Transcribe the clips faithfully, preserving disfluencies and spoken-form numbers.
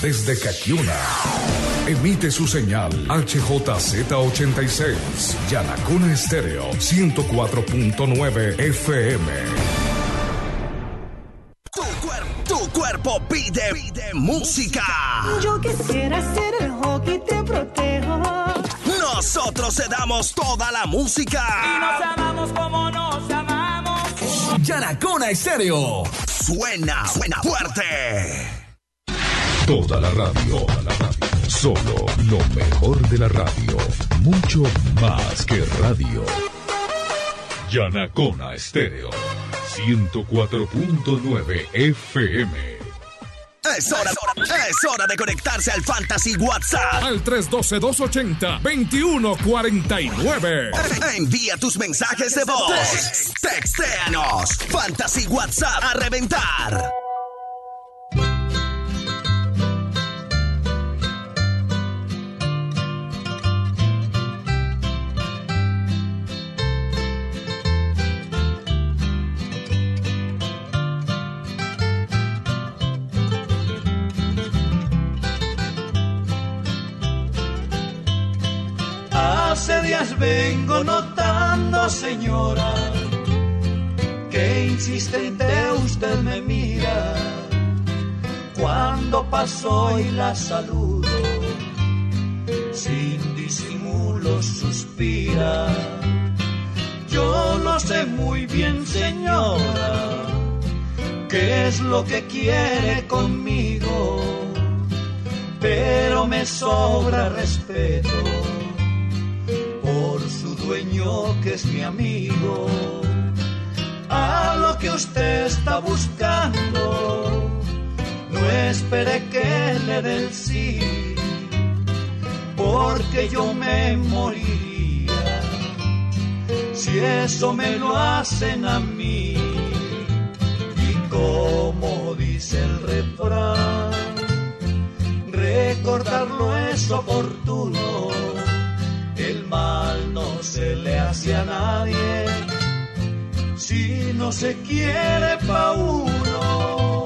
desde Caquiuna. Emite su señal H J Z ochenta y seis, Yanacona Estéreo ciento cuatro punto nueve F M. Tu, cuer tu cuerpo pide, pide música. Yo quisiera ser el hockey, te protejo. Nosotros te damos toda la música. Y nos amamos como nos amamos. Yanacona Estéreo. Suena, suena fuerte. Toda la radio, toda la radio. Solo lo mejor de la radio. Mucho más que radio. Yanacona Estéreo ciento cuatro punto nueve F M. Es hora, es hora de conectarse al Fantasy WhatsApp. Al tres uno dos, dos ocho cero, dos uno cuatro nueve. Envía tus mensajes de voz. Text, textéanos. Fantasy WhatsApp a reventar. Hace días vengo notando, señora, que insistente usted me mira. Cuando paso y la saludo, sin disimulo suspira. Yo lo sé muy bien, señora, qué es lo que quiere conmigo, pero me sobra respeto por su dueño que es mi amigo. A lo que usted está buscando, no espere que le dé el sí, porque yo me moriría si eso me lo hacen a mí. Y como dice el refrán, recordarlo es oportuno. El mal no se le hace a nadie si no se quiere pa' uno.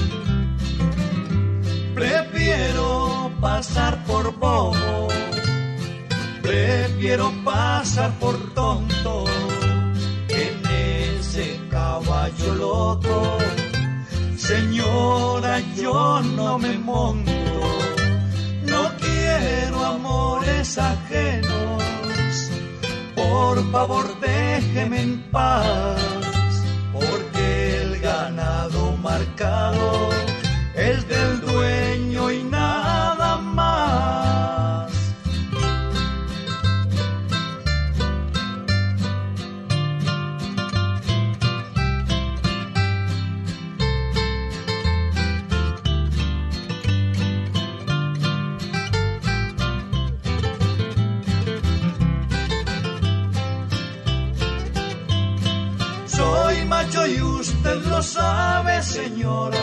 Prefiero pasar por bobo, prefiero pasar por tonto en ese caballo loco. Señora, yo no me monto. No quiero amores ajenos, por favor déjeme en paz, porque el ganado marcado es del dueño y nada más. Y usted lo sabe, señora,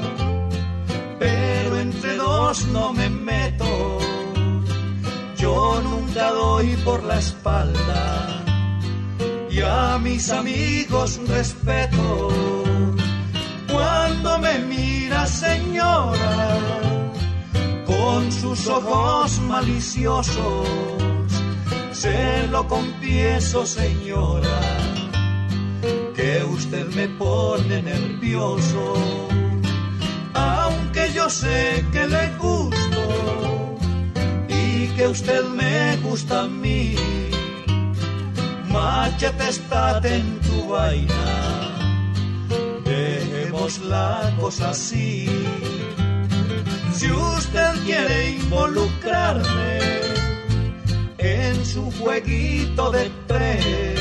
pero entre dos no me meto. Yo nunca doy por la espalda y a mis amigos respeto. Cuando me mira, señora, con sus ojos maliciosos, se lo confieso, señora, que usted me pone nervioso, aunque yo sé que le gusto y que usted me gusta a mí. Machete, estate en tu vaina, dejemos la cosa así. Si usted quiere involucrarme en su jueguito de tres,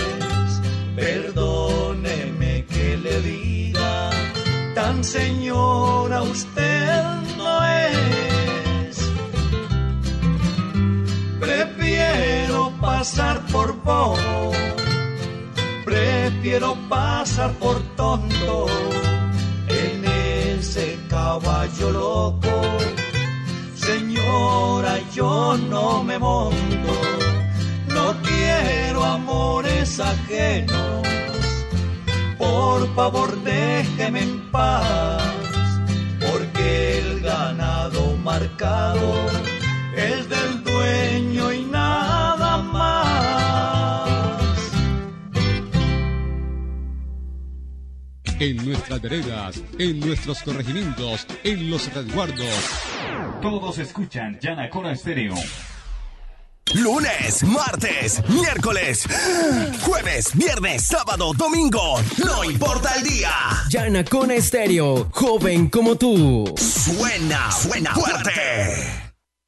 perdóneme que le diga, tan señora usted no es. Prefiero pasar por bobo, prefiero pasar por tonto en ese caballo loco. Señora, yo no me monto. No quiero amores ajenos, por favor déjeme en paz, porque el ganado marcado es del dueño y nada más. En nuestras veredas, en nuestros corregimientos, en los resguardos. Todos escuchan Yanacona Estéreo. Lunes, martes, miércoles, jueves, viernes, sábado, domingo. No importa el día. Yanacona Estéreo, joven como tú. Suena, suena fuerte.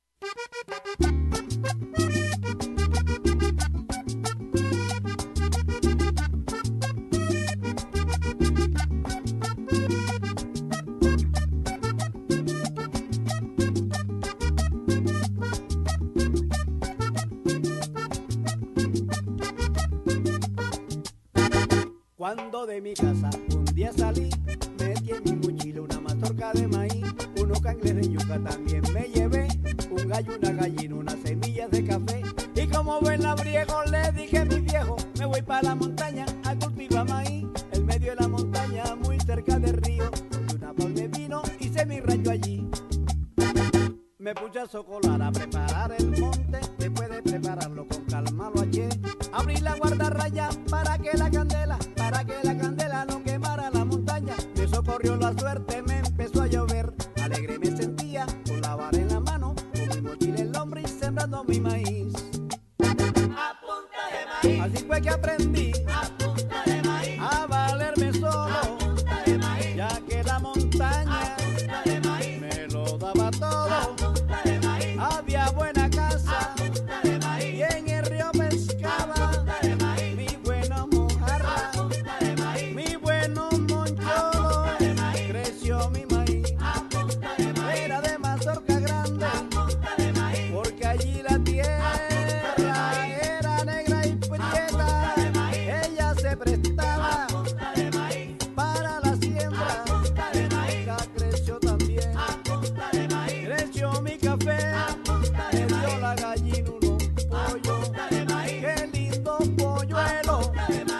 Cuando de mi casa un día salí, metí en mi mochila una mazorca de maíz, unos cangles de yuca también me llevé, un gallo, una gallina, unas semillas de café. Y como buen labriego le dije a mi viejo, me voy para la montaña a cultivar maíz, en medio de la montaña muy cerca del río, de una palma vino hice mi rancho allí. Me puse a socolar a preparar el monte, después de prepararlo con calma lo eché. Abrí la guardarraya para que la candela, para que la candela no quemara la montaña. Me socorrió la suerte, me empezó a llover. Alegre me sentía, con la vara en la mano, con mi mochila en el hombro y sembrando mi maíz. A punta de maíz. Así fue que aprendí, a punta de maíz, a valerme solo, a punta de maíz, ya que la montaña, a punta de maíz, me lo daba todo. Había buena casa, de maíz, y en el río pescaba, de maíz, mi buena mojarra, de maíz, mi bueno moncholo, de maíz, creció mi maíz, de maíz, era de mazorca grande, de maíz, porque allí la tierra era negra y prieta, ella se prestaba de maíz, para la siembra, de maíz, la creció también, de maíz, creció mi café. La gallina unos pollos, qué lindo polluelo.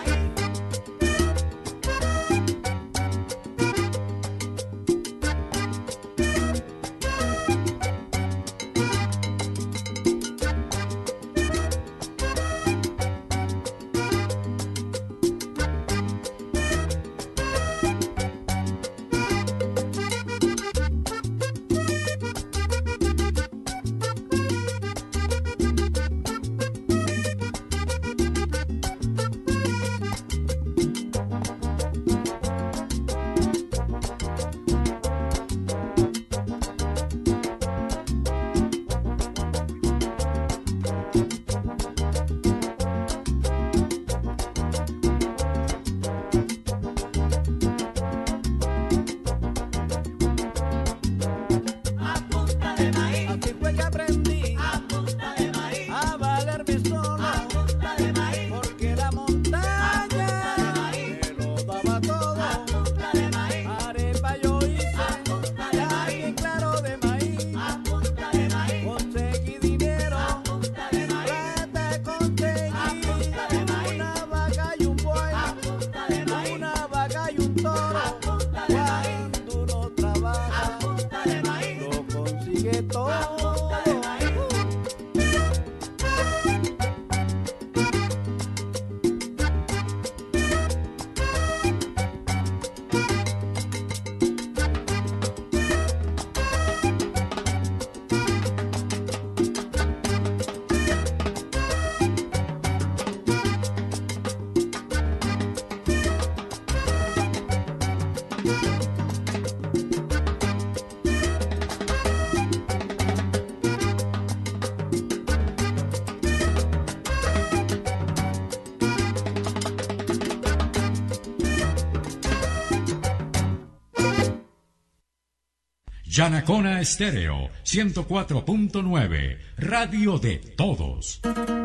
Yanacona Estéreo ciento cuatro punto nueve, radio de todos.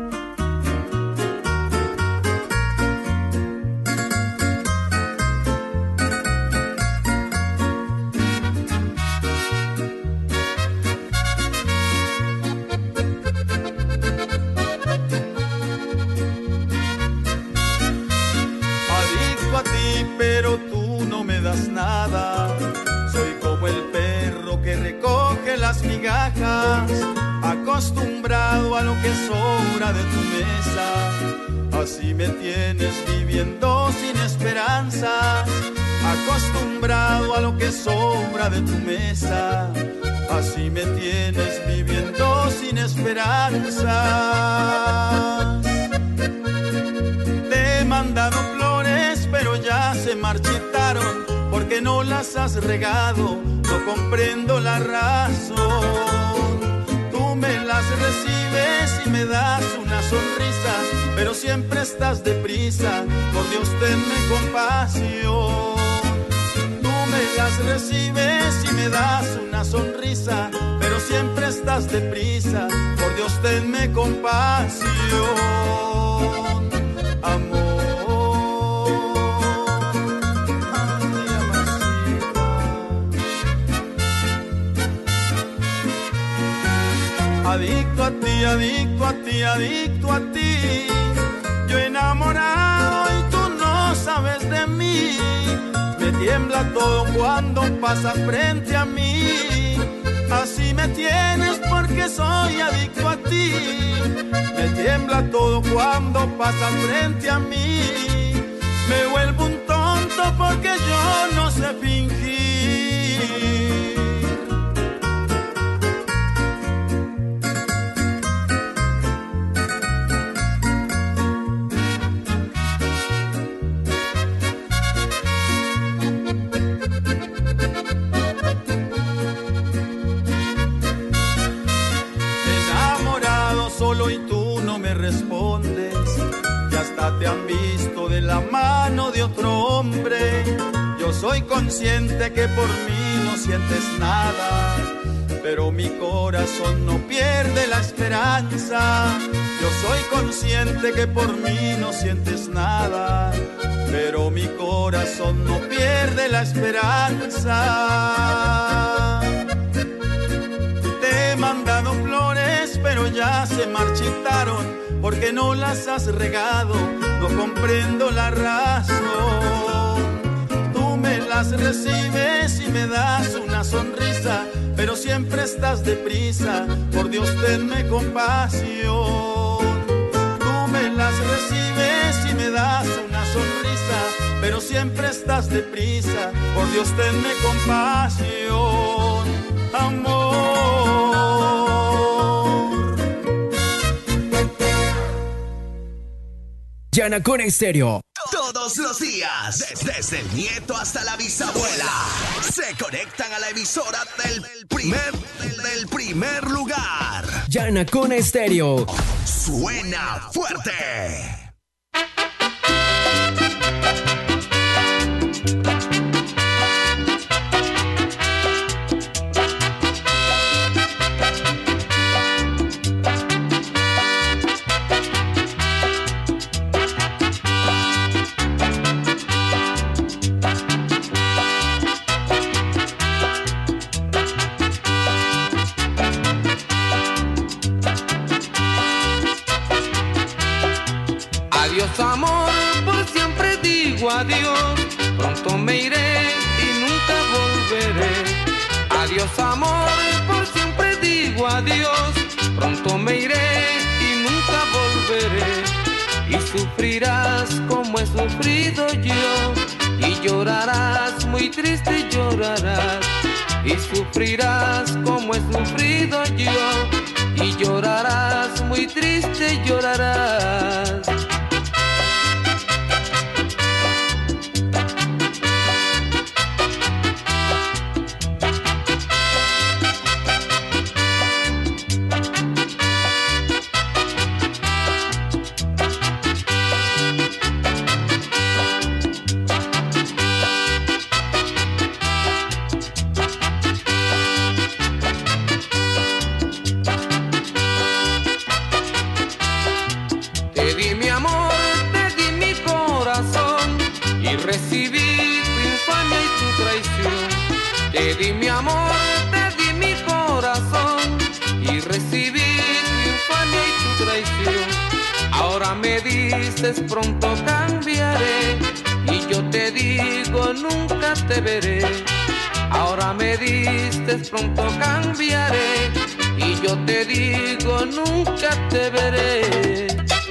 Adicto a ti, pero tú no me das nada. Soy como el perro que recoge que las migajas, acostumbrado a lo que sobra de tu mesa. Así me tienes viviendo sin esperanzas, acostumbrado a lo que sobra de tu mesa. Así me tienes viviendo sin esperanzas. Te he mandado flores, pero ya se marchitaron, porque no las has regado, no comprendo la razón. Tú me las recibes y me das una sonrisa, pero siempre estás deprisa, por Dios tenme compasión. Tú me las recibes y me das una sonrisa, pero siempre estás deprisa, por Dios tenme compasión. Amor. Adicto a ti, adicto a ti, adicto a ti. Yo enamorado y tú no sabes de mí. Me tiembla todo cuando pasas frente a mí. Así me tienes porque soy adicto a ti. Me tiembla todo cuando pasas frente a mí. Me vuelvo un tonto porque yo no sé fingir. Y tú no me respondes, y hasta te han visto de la mano de otro hombre. Yo soy consciente que por mí no sientes nada, pero mi corazón no pierde la esperanza. Yo soy consciente que por mí no sientes nada, pero mi corazón no pierde la esperanza. Te he mandado flores, pero ya se marchitaron, porque no las has regado, no comprendo la razón. Tú me las recibes y me das una sonrisa, pero siempre estás deprisa, por Dios tenme compasión. Tú me las recibes y me das una sonrisa, pero siempre estás deprisa, por Dios tenme compasión. Amor. Yanacona Estéreo. Todos los días, desde el nieto hasta la bisabuela, se conectan a la emisora del primer, del primer lugar. Yanacona Estéreo. Suena fuerte. Adiós amor, por siempre digo adiós, pronto me iré y nunca volveré. Adiós amor, por siempre digo adiós, pronto me iré y nunca volveré. Y sufrirás como he sufrido yo, y llorarás, muy triste llorarás. Y sufrirás como he sufrido yo, y llorarás, muy triste llorarás. Recibí tu infamia y tu traición. Te di mi amor, te di mi corazón, y recibí tu infamia y tu traición. Ahora me dices pronto cambiaré, y yo te digo nunca te veré. Ahora me diste, pronto cambiaré, y yo te digo, nunca te veré.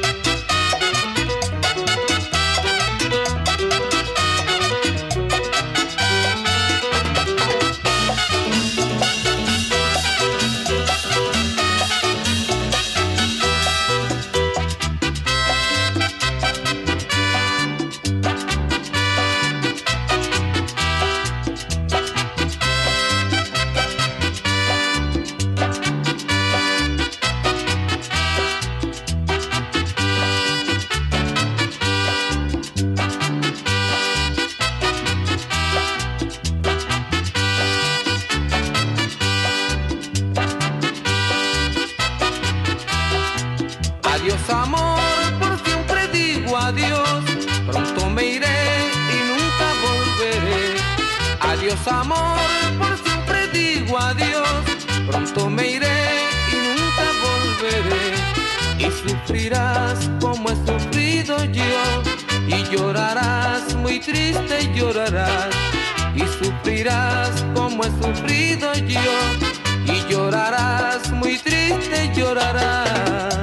Adiós amor, por siempre digo adiós, pronto me iré y nunca volveré. Adiós amor, por siempre digo adiós, pronto me iré y nunca volveré. Y sufrirás como he sufrido yo, y llorarás, muy triste llorarás. Y sufrirás como he sufrido yo, y llorarás, muy triste llorarás.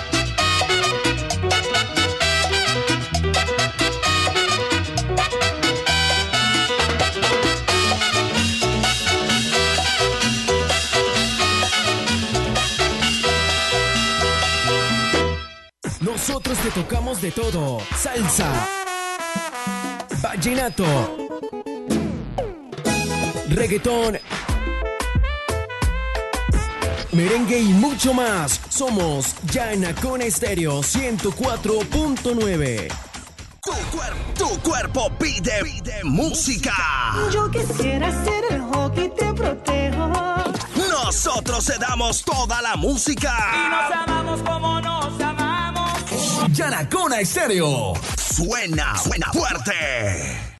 Nosotros te tocamos de todo: salsa, vallenato, reggaetón, merengue y mucho más. Somos Yanacona Estéreo ciento cuatro punto nueve. Tu, cuer tu cuerpo pide, pide música. Yo quisiera ser el hockey, te protejo. Nosotros te damos toda la música. Y nos amamos como nos amamos. Yanacona Estéreo. Suena, suena fuerte.